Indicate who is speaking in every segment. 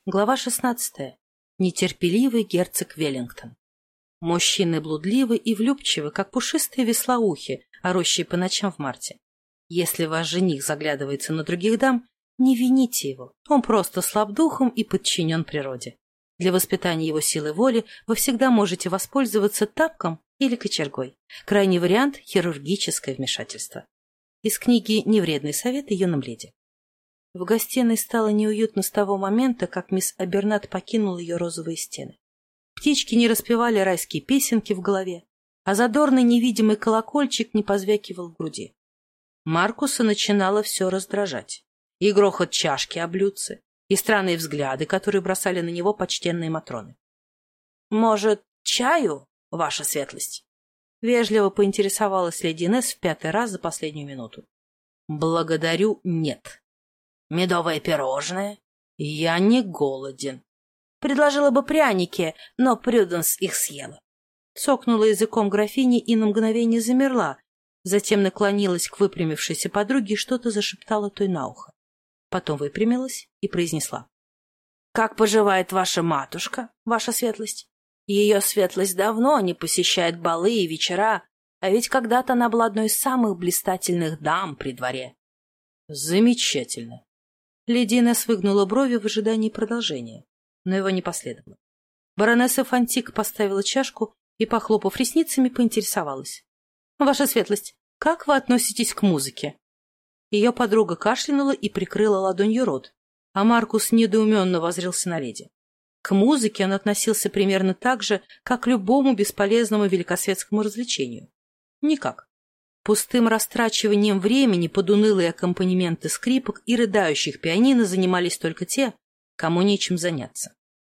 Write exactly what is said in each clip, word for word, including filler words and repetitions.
Speaker 1: Глава шестнадцатая. Нетерпеливый герцог Веллингтон. Мужчины блудливы и влюбчивы, как пушистые веслоухи, орущие по ночам в марте. Если ваш жених заглядывается на других дам, не вините его, он просто слаб духом и подчинен природе. Для воспитания его силы воли вы всегда можете воспользоваться тапком или кочергой. Крайний вариант – хирургическое вмешательство. Из книги «Невредный совет» юным леди. В гостиной стало неуютно с того момента, как мисс Абернат покинула ее розовые стены. Птички не распевали райские песенки в голове, а задорный невидимый колокольчик не позвякивал в груди. Маркуса начинало все раздражать. И грохот чашки о блюдце, и странные взгляды, которые бросали на него почтенные матроны. — Может, чаю, ваша светлость? — вежливо поинтересовалась леди Инесс в пятый раз за последнюю минуту. — Благодарю, нет. — Медовое пирожное? — Я не голоден. — Предложила бы пряники, но Прюденс их съела. Цокнула языком графини и на мгновение замерла, затем наклонилась к выпрямившейся подруге и что-то зашептала той на ухо. Потом выпрямилась и произнесла. — Как поживает ваша матушка, ваша светлость? Ее светлость давно не посещает балы и вечера, а ведь когда-то она была одной из самых блистательных дам при дворе. — Замечательно. Леди Инесс выгнула брови в ожидании продолжения, но его не последовало. Баронесса Фонтик поставила чашку и, похлопав ресницами, поинтересовалась. — Ваша светлость, как вы относитесь к музыке? Ее подруга кашлянула и прикрыла ладонью рот, а Маркус недоуменно воззрился на леди. К музыке он относился примерно так же, как к любому бесполезному великосветскому развлечению. Никак. Пустым растрачиванием времени под унылые аккомпанементы скрипок и рыдающих пианино занимались только те, кому нечем заняться.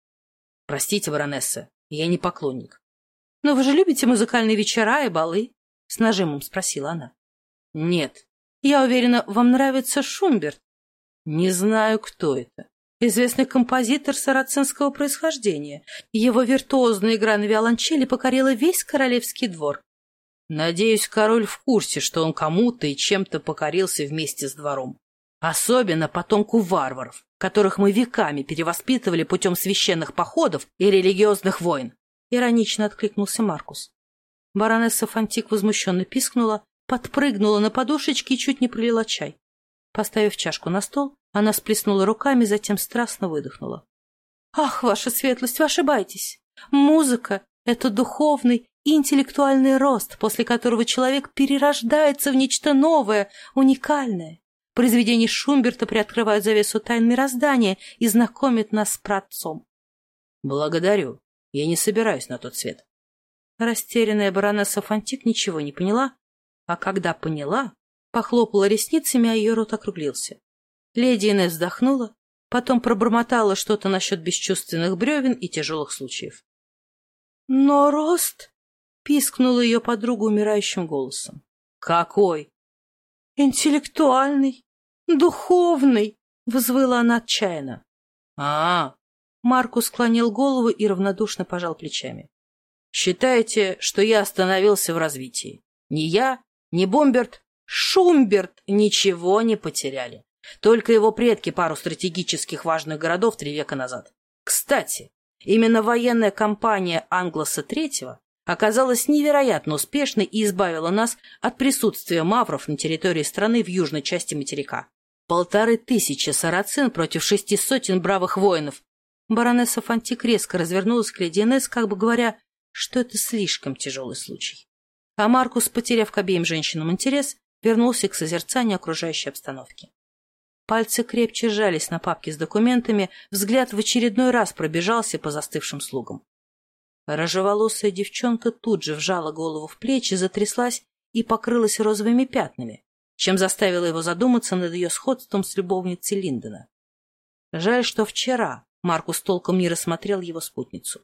Speaker 1: — Простите, баронесса, я не поклонник. — Но вы же любите музыкальные вечера и балы? — с нажимом спросила она. — Нет. Я уверена, вам нравится Шумберт. — Не знаю, кто это. Известный композитор сарацинского происхождения. Его виртуозная игра на виолончели покорила весь королевский двор. Надеюсь, король в курсе, что он кому-то и чем-то покорился вместе с двором. Особенно потомку варваров, которых мы веками перевоспитывали путем священных походов и религиозных войн. Иронично откликнулся Маркус. Баронесса Фонтик возмущенно пискнула, подпрыгнула на подушечке и чуть не пролила чай. Поставив чашку на стол, она сплеснула руками, затем страстно выдохнула. — Ах, ваша светлость, вы ошибаетесь. Музыка — это духовный и интеллектуальный рост, после которого человек перерождается в нечто новое, уникальное. Произведения Шумберта приоткрывают завесу тайн мироздания и знакомят нас с праотцом. — Благодарю. Я не собираюсь на тот свет. Растерянная баронесса Фонтик ничего не поняла, а когда поняла, похлопала ресницами, а ее рот округлился. Леди Инесс вздохнула, потом пробормотала что-то насчет бесчувственных бревен и тяжелых случаев. — Но рост... — пискнула ее подруга умирающим голосом. — Какой? — Интеллектуальный, духовный, — взвыла она отчаянно. А — А-а! Маркус склонил голову и равнодушно пожал плечами. — Считаете, что я остановился в развитии? Ни я, ни Бомберт, Шумберт ничего не потеряли. Только его предки пару стратегических важных городов три века назад. Кстати, именно военная кампания Англоса третьего оказалась невероятно успешной и избавила нас от присутствия мавров на территории страны в южной части материка. Полторы тысячи сарацин против шести сотен бравых воинов. Баронесса Фонтик резко развернулась к леди Инесс, как бы говоря, что это слишком тяжелый случай. А Маркус, потеряв к обеим женщинам интерес, вернулся к созерцанию окружающей обстановки. Пальцы крепче сжались на папке с документами, взгляд в очередной раз пробежался по застывшим слугам. Рыжеволосая девчонка тут же вжала голову в плечи, затряслась и покрылась розовыми пятнами, чем заставила его задуматься над ее сходством с любовницей Линдона. Жаль, что вчера Маркус толком не рассмотрел его спутницу.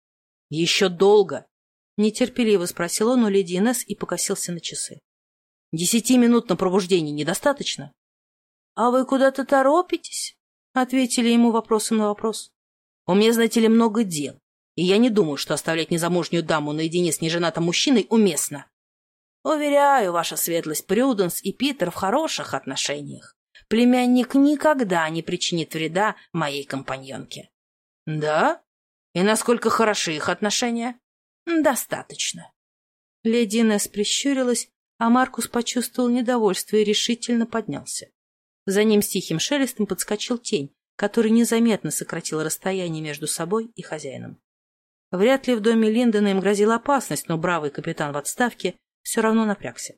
Speaker 1: — Еще долго? — нетерпеливо спросил он у леди Инесс и покосился на часы. — Десяти минут на пробуждение недостаточно? — А вы куда-то торопитесь? — ответили ему вопросом на вопрос. — У меня, знаете ли, много дел. И я не думаю, что оставлять незамужнюю даму наедине с неженатым мужчиной уместно. Уверяю, ваша светлость, Прюденс и Питер в хороших отношениях. Племянник никогда не причинит вреда моей компаньонке.
Speaker 2: Да? И насколько хороши их отношения? Достаточно.
Speaker 1: Леди Инесс прищурилась, а Маркус почувствовал недовольство и решительно поднялся. За ним с тихим шелестом подскочил тень, который незаметно сократил расстояние между собой и хозяином. Вряд ли в доме Линдона им грозила опасность, но бравый капитан в отставке все равно напрягся.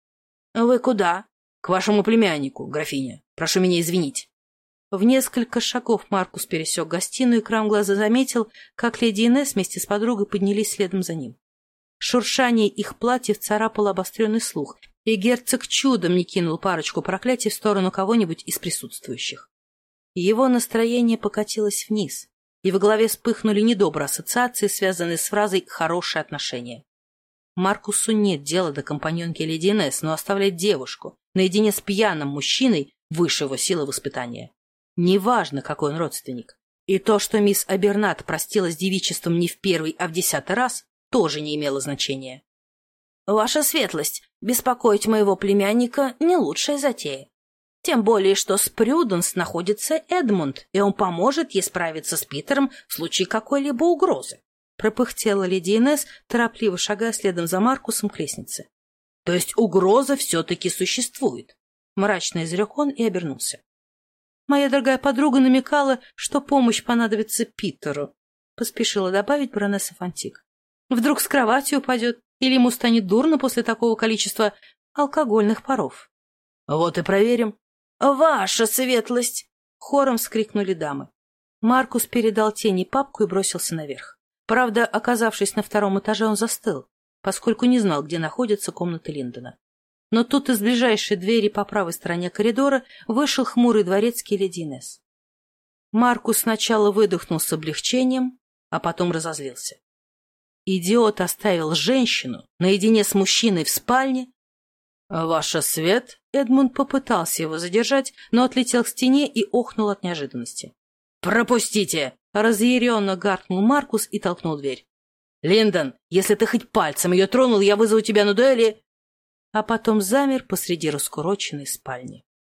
Speaker 2: — Вы куда? — К вашему племяннику, графиня. Прошу меня извинить.
Speaker 1: В несколько шагов Маркус пересек гостиную и краем глаза заметил, как леди Инесс вместе с подругой поднялись следом за ним. Шуршание их платьев царапало обостренный слух, и герцог чудом не кинул парочку проклятий в сторону кого-нибудь из присутствующих. Его настроение покатилось вниз, и в голове вспыхнули недобрые ассоциации, связанные с фразой «хорошие отношения». Маркусу нет дела до компаньонки леди Инесс, но оставлять девушку наедине с пьяным мужчиной выше его силы воспитания. Неважно, какой он родственник. И то, что мисс Абернат простилась девичеством не в первый, а в десятый раз, тоже не имело значения.
Speaker 2: — Ваша светлость, беспокоить моего племянника — не лучшая затея. Тем более, что с Прюденс находится Эдмунд, и он поможет ей справиться с Питером в случае какой-либо угрозы.
Speaker 1: Пропыхтела леди Инесс, торопливо шагая следом за Маркусом к лестнице.
Speaker 2: — То есть угроза все-таки существует?
Speaker 1: — мрачно изрек он и обернулся. Моя дорогая подруга намекала, что помощь понадобится Питеру, — поспешила добавить баронесса Фонтик. Вдруг с кровати упадет, или ему станет дурно после такого количества алкогольных паров.
Speaker 2: — Вот и проверим. — Ваша светлость!
Speaker 1: — хором вскрикнули дамы. Маркус передал тени папку и бросился наверх. Правда, оказавшись на втором этаже, он застыл, поскольку не знал, где находится комната Линдона. Но тут из ближайшей двери по правой стороне коридора вышел хмурый дворецкий леди Инесс. Маркус сначала выдохнул с облегчением, а потом разозлился. Идиот оставил женщину наедине с мужчиной в спальне. «Ваша свет!» Эдмунд попытался его задержать, но отлетел к стене и охнул от неожиданности.
Speaker 2: «Пропустите!»
Speaker 1: — разъяренно гаркнул Маркус и толкнул дверь.
Speaker 2: «Линдон, если ты хоть пальцем ее тронул, я вызову тебя на дуэли!»
Speaker 1: А потом замер посреди раскуроченной спальни.